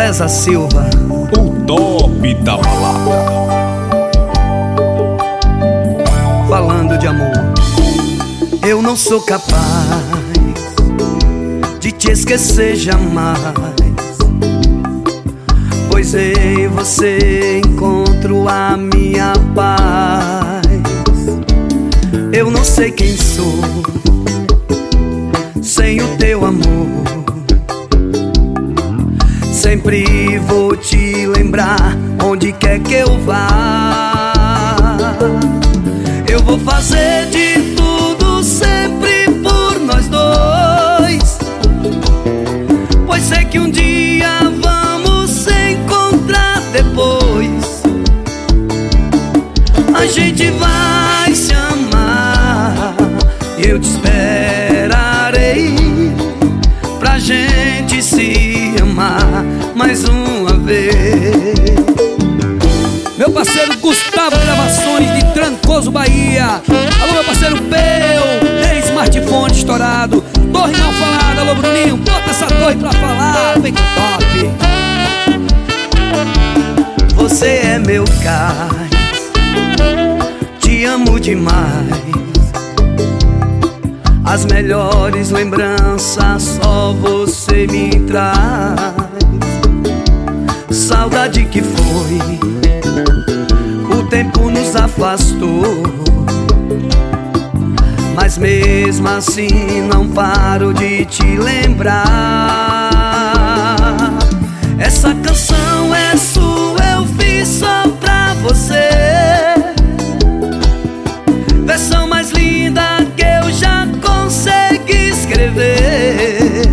César Silva, o top da balada. Falando de amor, eu não sou capaz de te esquecer jamais, pois em você encontro a minha paz. Eu não sei quem sou sem o teu amor. Sempre vou te lembrar onde quer que eu vá. Eu vou fazer de tudo sempre por nós dois, pois sei que um dia vamos se encontrar depois. A gente vai se amar e eu te esperarei pra gente se amar mais uma vez. Meu parceiro Gustavo Gravações de Trancoso, Bahia. Alô, meu parceiro Peu, ex-smartphone estourado. Torre não falada, alô Bruninho, bota essa torre pra falar, vem com top. Você é meu cais, te amo demais. As melhores lembranças só você me traz. Saudade que foi, o tempo nos afastou, mas mesmo assim não paro de te lembrar. Essa canção é sua, eu fiz só pra você. Versão mais linda que eu já consegui escrever.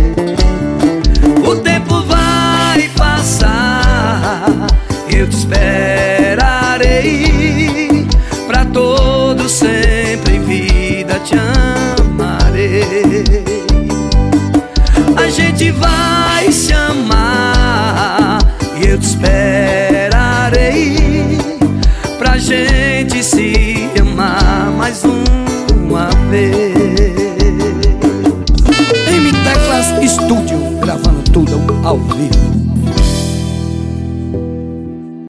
O tempo vai passar, eu te esperarei, pra todo sempre em vida te amarei. A gente vai se amar e eu te esperarei, pra gente se amar mais uma vez.